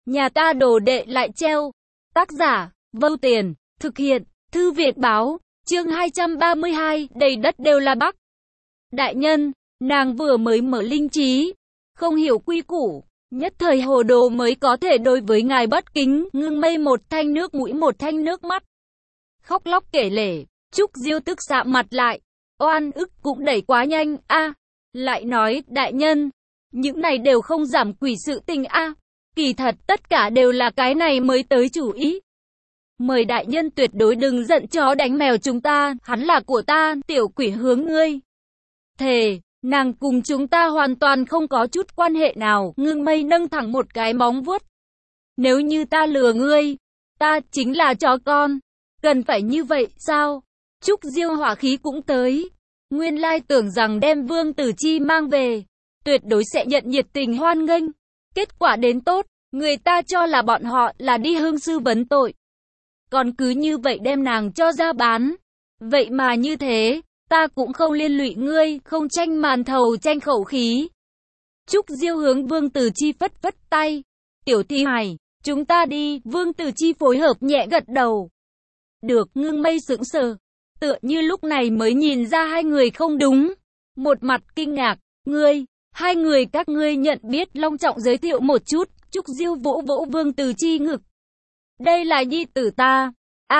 Nhà ta đồ đệ lại treo. Tác giả, Vâu Tiền, thực hiện, Thư viện báo, chương 232, đầy đất đều là Bắc. Đại nhân, nàng vừa mới mở linh trí, không hiểu quy củ, nhất thời hồ đồ mới có thể đối với ngài bất kính. Ngưng Mây một thanh nước mũi một thanh nước mắt, khóc lóc kể lể. Trúc Diêu tức sạm mặt lại, oan ức cũng đẩy quá nhanh a. Lại nói, đại nhân, những này đều không giảm quỷ sự tình a. Kỳ thật tất cả đều là cái này mới tới chủ ý. Mời đại nhân tuyệt đối đừng giận chó đánh mèo chúng ta, hắn là của ta, tiểu quỷ hướng ngươi. Thề, nàng cùng chúng ta hoàn toàn không có chút quan hệ nào. Ngưng Mây nâng thẳng một cái móng vuốt. Nếu như ta lừa ngươi, ta chính là chó con. Cần phải như vậy sao? Trúc Diêu hỏa khí cũng tới. Nguyên lai tưởng rằng đem Vương Tử Chi mang về, tuyệt đối sẽ nhận nhiệt tình hoan nghênh. Kết quả đến tốt, người ta cho là bọn họ là đi hương sư vấn tội. Còn cứ như vậy đem nàng cho ra bán. Vậy mà như thế, ta cũng không liên lụy ngươi, không tranh màn thầu tranh khẩu khí. Trúc Diêu hướng Vương Tử Chi phất phất tay. Tiểu Thi Hài, chúng ta đi. Vương Tử Chi phối hợp nhẹ gật đầu. Được. Ngưng Mây sững sờ, tựa như lúc này mới nhìn ra hai người không đúng. Một mặt kinh ngạc, hai người các ngươi nhận biết, long trọng giới thiệu một chút. Trúc Diêu vỗ vỗ Vương Tử Chi ngực. Đây là nhi tử ta.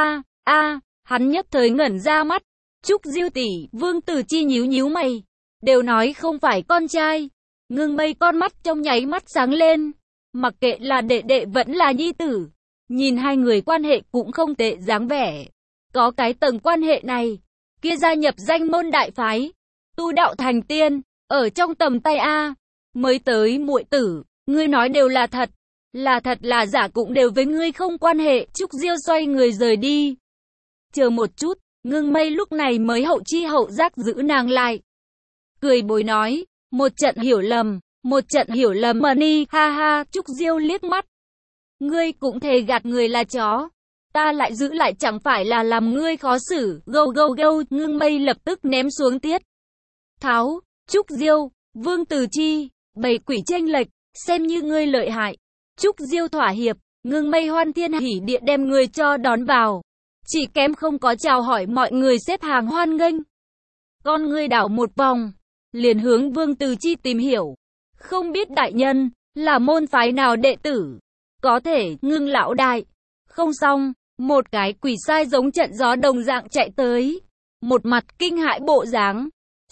Hắn nhất thời ngẩn ra mắt. Trúc Diêu tỷ. Vương Tử Chi nhíu nhíu mày. Đều nói không phải con trai. Ngưng Mây con mắt trong nháy mắt sáng lên. Mặc kệ là đệ đệ vẫn là nhi tử, nhìn hai người quan hệ cũng không tệ dáng vẻ. Có cái tầng quan hệ này, kia gia nhập danh môn đại phái, tu đạo thành tiên, ở trong tầm tay a. Mới tới muội tử, ngươi nói đều là thật là giả cũng đều với ngươi không quan hệ. Trúc Diêu xoay người rời đi. Chờ một chút, Ngưng Mây lúc này mới hậu chi hậu giác giữ nàng lại. Cười bồi nói, một trận hiểu lầm mà ni, ha ha. Trúc Diêu liếc mắt. Ngươi cũng thề gạt người là chó, ta lại giữ lại chẳng phải là làm ngươi khó xử. Gâu. Ngưng Mây lập tức ném xuống tiết tháo. Trúc Diêu, Vương Tử Chi, bầy quỷ chênh lệch, xem như ngươi lợi hại. Trúc Diêu thỏa hiệp. Ngưng Mây hoan thiên hỉ địa đem người cho đón vào, chỉ kém không có chào hỏi mọi người xếp hàng hoan nghênh. Con ngươi đảo một vòng, liền hướng Vương Tử Chi tìm hiểu. Không biết đại nhân là môn phái nào đệ tử? Có thể. Ngưng lão đại. Không xong, một cái quỷ sai giống trận gió đồng dạng chạy tới, một mặt kinh hãi bộ dáng.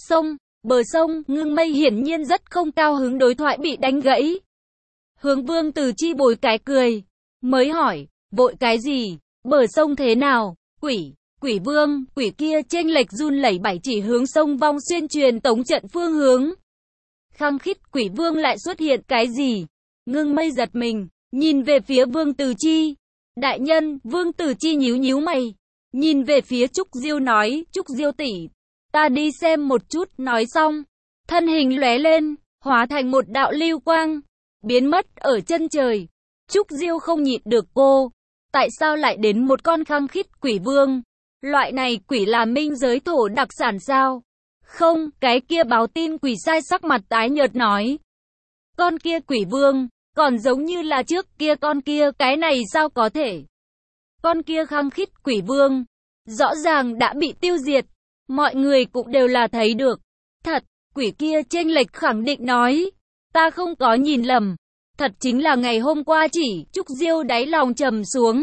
Bờ sông. Ngưng Mây hiển nhiên rất không cao hứng, đối thoại bị đánh gãy. Hướng Vương Tử Chi bồi cái cười, mới hỏi, vội cái gì? Bờ sông thế nào? Quỷ vương, quỷ kia chênh lệch run lẩy bẩy chỉ hướng sông Vong Xuyên truyền tống trận phương hướng. Khăng khít quỷ vương lại xuất hiện cái gì? Ngưng Mây giật mình, nhìn về phía Vương Tử Chi. Đại nhân. Vương Tử Chi nhíu mày, nhìn về phía Trúc Diêu nói, Trúc Diêu tỷ, ta đi xem một chút. Nói xong, thân hình lóe lên, hóa thành một đạo lưu quang, biến mất ở chân trời. Trúc Diêu không nhịn được cô, tại sao lại đến một con khăng khít quỷ vương? Loại này quỷ là minh giới thổ đặc sản sao? Không. Cái kia báo tin quỷ sai sắc mặt tái nhợt nói, con kia quỷ vương còn giống như là trước kia con kia, cái này sao có thể? Con kia khăng khít quỷ vương rõ ràng đã bị tiêu diệt, mọi người cũng đều là thấy được. Thật. Quỷ kia chênh lệch khẳng định nói, ta không có nhìn lầm, thật chính là ngày hôm qua chỉ. Trúc Diêu đáy lòng trầm xuống,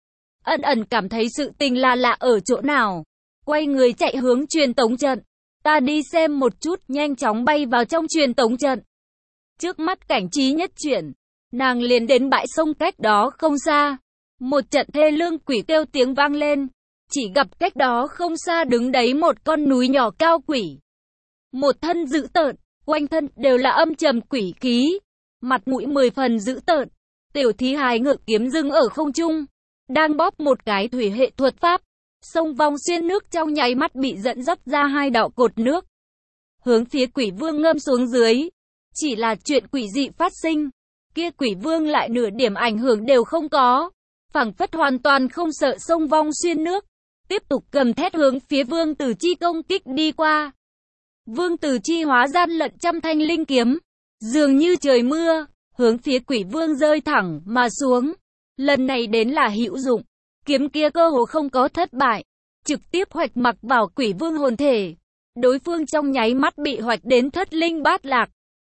ẩn cảm thấy sự tình là lạ ở chỗ nào, quay người chạy hướng truyền tống trận. Ta đi xem một chút. Nhanh chóng bay vào trong truyền tống trận. Trước mắt cảnh trí nhất chuyển, nàng liền đến bãi sông cách đó không xa. Một trận thê lương quỷ kêu tiếng vang lên, chỉ gặp cách đó không xa đứng đấy một con núi nhỏ cao quỷ. Một thân dữ tợn, quanh thân đều là âm trầm quỷ khí, mặt mũi 10 phần dữ tợn. Tiểu Thí Hài ngự kiếm dừng ở không trung, đang bóp một cái thủy hệ thuật pháp. Sông Vong Xuyên nước trong nháy mắt bị dẫn dắt ra hai đạo cột nước, hướng phía quỷ vương ngâm xuống dưới. Chỉ là chuyện quỷ dị phát sinh, kia quỷ vương lại nửa điểm ảnh hưởng đều không có, phảng phất hoàn toàn không sợ sông Vong Xuyên nước, tiếp tục gầm thét hướng phía Vương Tử Chi công kích đi qua. Vương Tử Chi hóa gian lận trăm thanh linh kiếm, dường như trời mưa, hướng phía quỷ vương rơi thẳng mà xuống. Lần này đến là hữu dụng, kiếm kia cơ hồ không có thất bại, trực tiếp hoạch mặc vào quỷ vương hồn thể. Đối phương trong nháy mắt bị hoạch đến thất linh bát lạc.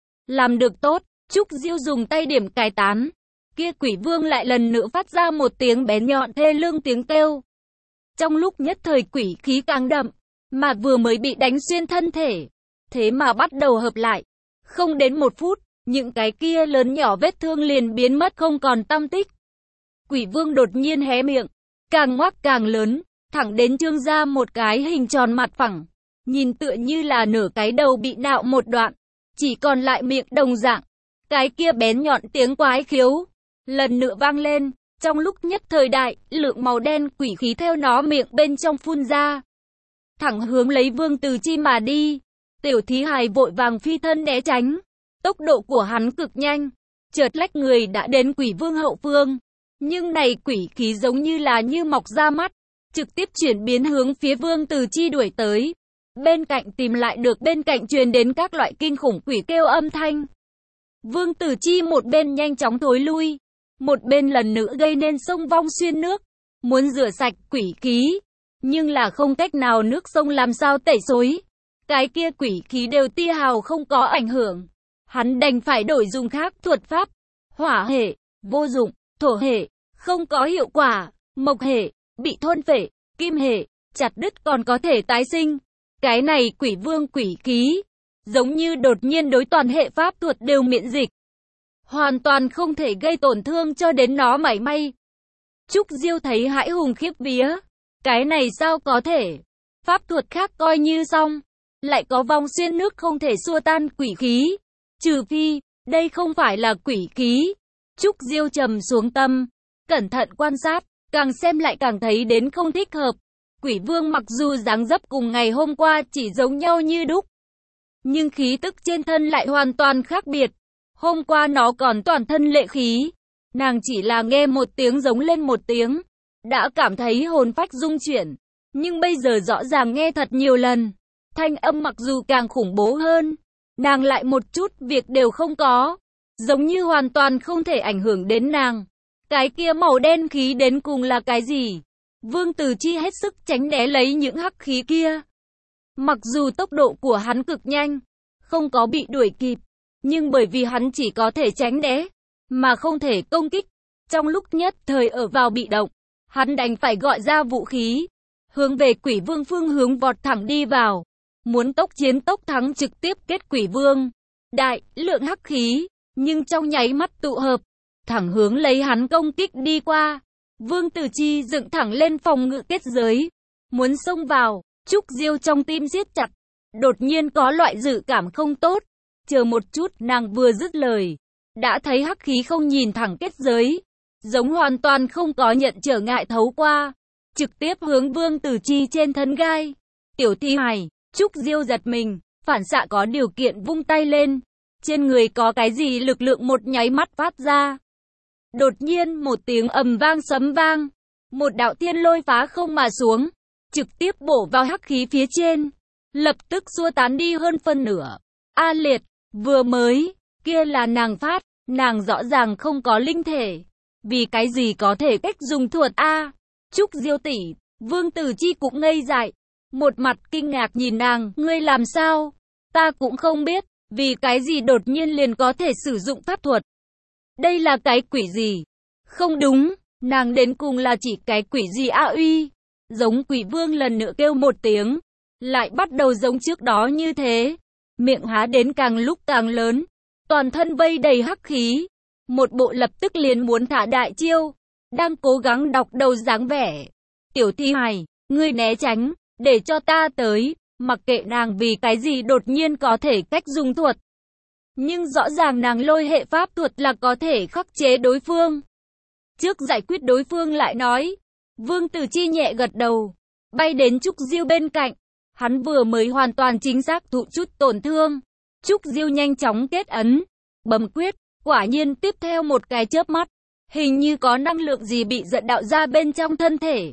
Làm được tốt, Trúc Diêu dùng tay điểm cài tán. Kia quỷ vương lại lần nữa phát ra một tiếng bén nhọn thê lương tiếng kêu. Trong lúc nhất thời quỷ khí càng đậm, mà vừa mới bị đánh xuyên thân thể, thế mà bắt đầu hợp lại. Không đến 1 phút, những cái kia lớn nhỏ vết thương liền biến mất không còn tăm tích. Quỷ vương đột nhiên hé miệng, càng ngoác càng lớn, thẳng đến trương ra một cái hình tròn mặt phẳng, nhìn tựa như là nửa cái đầu bị nạo một đoạn, chỉ còn lại miệng đồng dạng. Cái kia bén nhọn tiếng quái khiếu lần nữa vang lên, trong lúc nhất thời đại, lượng màu đen quỷ khí theo nó miệng bên trong phun ra, thẳng hướng lấy Vương Từ Chi mà đi. Tiểu thí hài vội vàng phi thân né tránh, tốc độ của hắn cực nhanh, chợt lách người đã đến quỷ vương hậu phương. Nhưng này quỷ khí giống như là như mọc ra mắt, trực tiếp chuyển biến hướng phía Vương Từ Chi đuổi tới. Bên cạnh tìm lại được bên cạnh truyền đến các loại kinh khủng quỷ kêu âm thanh. Vương Từ Chi một bên nhanh chóng thối lui, một bên lần nữa gây nên sông vong xuyên nước, muốn rửa sạch quỷ khí, nhưng là không cách nào, nước sông làm sao tẩy xối. Cái kia quỷ khí đều tia hào không có ảnh hưởng. Hắn đành phải đổi dùng khác thuật pháp. Hỏa hệ, vô dụng. Thổ hệ, không có hiệu quả. Mộc hệ, bị thôn phệ. Kim hệ, chặt đứt còn có thể tái sinh. Cái này quỷ vương quỷ khí, giống như đột nhiên đối toàn hệ pháp thuật đều miễn dịch, hoàn toàn không thể gây tổn thương cho đến nó mảy may. Trúc Diêu thấy hãi hùng khiếp vía. Cái này sao có thể? Pháp thuật khác coi như xong, lại có vong xuyên nước không thể xua tan quỷ khí. Trừ phi, đây không phải là quỷ khí. Trúc Diêu trầm xuống tâm, cẩn thận quan sát, càng xem lại càng thấy đến không thích hợp. Quỷ vương mặc dù dáng dấp cùng ngày hôm qua chỉ giống nhau như đúc, nhưng khí tức trên thân lại hoàn toàn khác biệt. Hôm qua nó còn toàn thân lệ khí, nàng chỉ là nghe một tiếng giống lên một tiếng, đã cảm thấy hồn phách rung chuyển. Nhưng bây giờ rõ ràng nghe thật nhiều lần, thanh âm mặc dù càng khủng bố hơn, nàng lại một chút việc đều không có, giống như hoàn toàn không thể ảnh hưởng đến nàng. Cái kia màu đen khí đến cùng là cái gì? Vương Từ Chi hết sức tránh né lấy những hắc khí kia. Mặc dù tốc độ của hắn cực nhanh, không có bị đuổi kịp, nhưng bởi vì hắn chỉ có thể tránh né, mà không thể công kích, trong lúc nhất thời ở vào bị động, hắn đành phải gọi ra vũ khí, hướng về quỷ vương phương hướng vọt thẳng đi vào, muốn tốc chiến tốc thắng trực tiếp kết quỷ vương. Đại lượng hắc khí, nhưng trong nháy mắt tụ hợp, thẳng hướng lấy hắn công kích đi qua. Vương Từ Chi dựng thẳng lên phòng ngự kết giới, muốn xông vào. Trúc Diêu trong tim siết chặt, đột nhiên có loại dự cảm không tốt. Chờ một chút, nàng vừa dứt lời, đã thấy hắc khí không nhìn thẳng kết giới, giống hoàn toàn không có nhận trở ngại thấu qua, trực tiếp hướng Vương Từ Chi trên thân gai. Tiểu thi hài, Trúc Diêu giật mình, phản xạ có điều kiện vung tay lên, trên người có cái gì lực lượng một nháy mắt phát ra. Đột nhiên một tiếng ầm vang sấm vang, một đạo thiên lôi phá không mà xuống, trực tiếp bổ vào hắc khí phía trên, lập tức xua tán đi hơn phân nửa. A liệt, vừa mới, kia là nàng phát, nàng rõ ràng không có linh thể, vì cái gì có thể cách dùng thuật a? Trúc Diêu tỷ, Vương Từ Chi cũng ngây dại, một mặt kinh ngạc nhìn nàng, ngươi làm sao? Ta cũng không biết, vì cái gì đột nhiên liền có thể sử dụng pháp thuật. Đây là cái quỷ gì? Không đúng, nàng đến cùng là chỉ cái quỷ gì a uy? Giống quỷ vương lần nữa kêu một tiếng, lại bắt đầu giống trước đó như thế, miệng há đến càng lúc càng lớn, toàn thân vây đầy hắc khí, một bộ lập tức liền muốn thả đại chiêu, đang cố gắng đọc đầu dáng vẻ. Tiểu thi hài, ngươi né tránh, để cho ta tới, mặc kệ nàng vì cái gì đột nhiên có thể cách dùng thuật. Nhưng rõ ràng nàng lôi hệ pháp thuật là có thể khắc chế đối phương. Trước giải quyết đối phương lại nói, Vương Từ Chi nhẹ gật đầu, bay đến Trúc Diêu bên cạnh. Hắn vừa mới hoàn toàn chính xác thụ chút tổn thương. Trúc Diêu nhanh chóng kết ấn, bấm quyết, quả nhiên tiếp theo một cái chớp mắt, hình như có năng lượng gì bị dẫn đạo ra bên trong thân thể,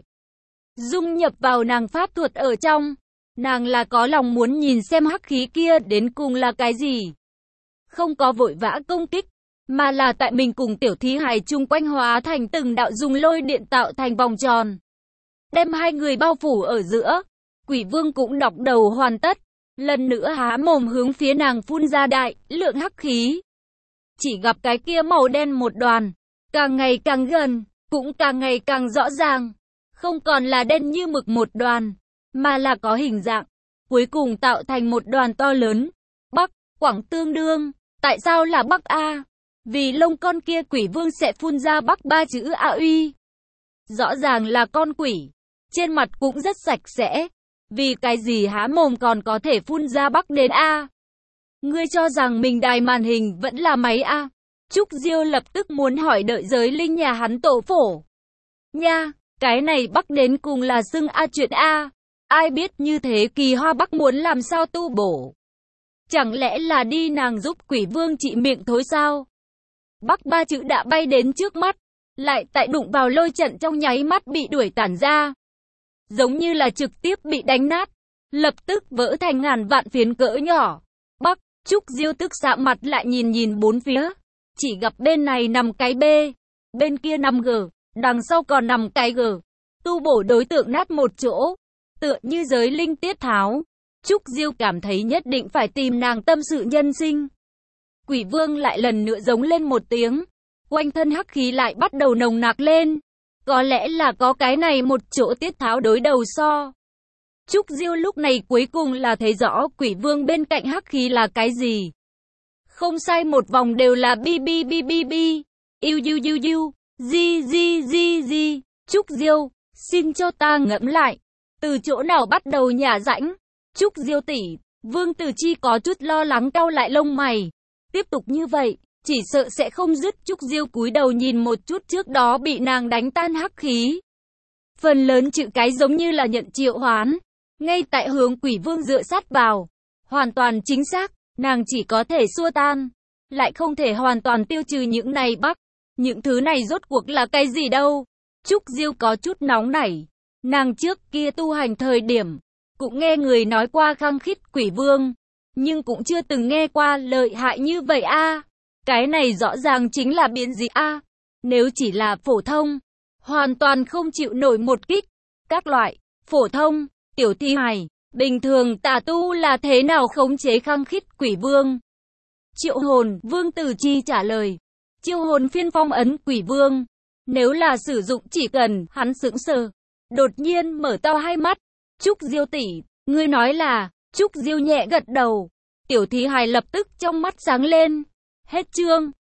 dung nhập vào nàng pháp thuật ở trong. Nàng là có lòng muốn nhìn xem hắc khí kia đến cùng là cái gì, không có vội vã công kích, mà là tại mình cùng tiểu thí hài chung quanh hóa thành từng đạo dùng lôi điện tạo thành vòng tròn, đem hai người bao phủ ở giữa. Quỷ vương cũng đọc đầu hoàn tất, lần nữa há mồm hướng phía nàng phun ra đại lượng hắc khí. Chỉ gặp cái kia màu đen một đoàn, càng ngày càng gần, cũng càng ngày càng rõ ràng, không còn là đen như mực một đoàn, mà là có hình dạng, cuối cùng tạo thành một đoàn to lớn. Bắc, Quảng tương đương, tại sao là Bắc A? Vì lông con kia quỷ vương sẽ phun ra Bắc ba chữ A uy. Rõ ràng là con quỷ, trên mặt cũng rất sạch sẽ, vì cái gì há mồm còn có thể phun ra Bắc đến A? Ngươi cho rằng mình đài màn hình vẫn là máy A? Trúc Diêu lập tức muốn hỏi đợi giới linh nhà hắn tổ phổ. Nha, cái này Bắc đến cùng là xưng A chuyện A. Ai biết như thế Kỳ Hoa Bắc muốn làm sao tu bổ? Chẳng lẽ là đi nàng giúp quỷ vương trị miệng thối sao? Bắc ba chữ đã bay đến trước mắt, lại tại đụng vào lôi trận trong nháy mắt bị đuổi tản ra. Giống như là trực tiếp bị đánh nát, lập tức vỡ thành ngàn vạn phiến cỡ nhỏ. Bắc, Trúc Diêu tức sạm mặt lại nhìn bốn phía. Chỉ gặp bên này nằm cái B, bên kia nằm G, đằng sau còn nằm cái G. Tu bổ đối tượng nát một chỗ, tựa như giới linh tiết tháo. Trúc Diêu cảm thấy nhất định phải tìm nàng tâm sự nhân sinh. Quỷ vương lại lần nữa giống lên một tiếng, quanh thân hắc khí lại bắt đầu nồng nặc lên. Có lẽ là có cái này một chỗ tiết tháo đối đầu so. Trúc Diêu lúc này cuối cùng là thấy rõ quỷ vương bên cạnh hắc khí là cái gì. Không sai, một vòng đều là bi bi bi bi bi. Iu iu iu iu. Di di di di. Trúc Diêu, xin cho ta ngẫm lại. Từ chỗ nào bắt đầu nhả rãnh? Trúc Diêu tỷ, Vương Tử Chi có chút lo lắng cau lại lông mày. Tiếp tục như vậy, chỉ sợ sẽ không dứt. Trúc Diêu cúi đầu nhìn một chút trước đó bị nàng đánh tan hắc khí. Phần lớn chữ cái giống như là nhận triệu hoán. Ngay tại hướng quỷ vương dựa sát vào. Hoàn toàn chính xác, nàng chỉ có thể xua tan, lại không thể hoàn toàn tiêu trừ những này Bắc. Những thứ này rốt cuộc là cái gì đâu? Trúc Diêu có chút nóng nảy. Nàng trước kia tu hành thời điểm, cũng nghe người nói qua khăng khít quỷ vương, nhưng cũng chưa từng nghe qua lợi hại như vậy a. Cái này rõ ràng chính là biến dị a. Nếu chỉ là phổ thông, hoàn toàn không chịu nổi một kích. Các loại, phổ thông, tiểu thi hài, bình thường tà tu là thế nào khống chế khăng khít quỷ vương? Triệu hồn, Vương Tử Chi trả lời. Triệu hồn phiên phong ấn quỷ vương. Nếu là sử dụng chỉ cần, hắn sững sờ. Đột nhiên mở to hai mắt. Trúc Diêu tỷ, ngươi nói là, Trúc Diêu nhẹ gật đầu. Tiểu thí hài lập tức trong mắt sáng lên. Hết chương.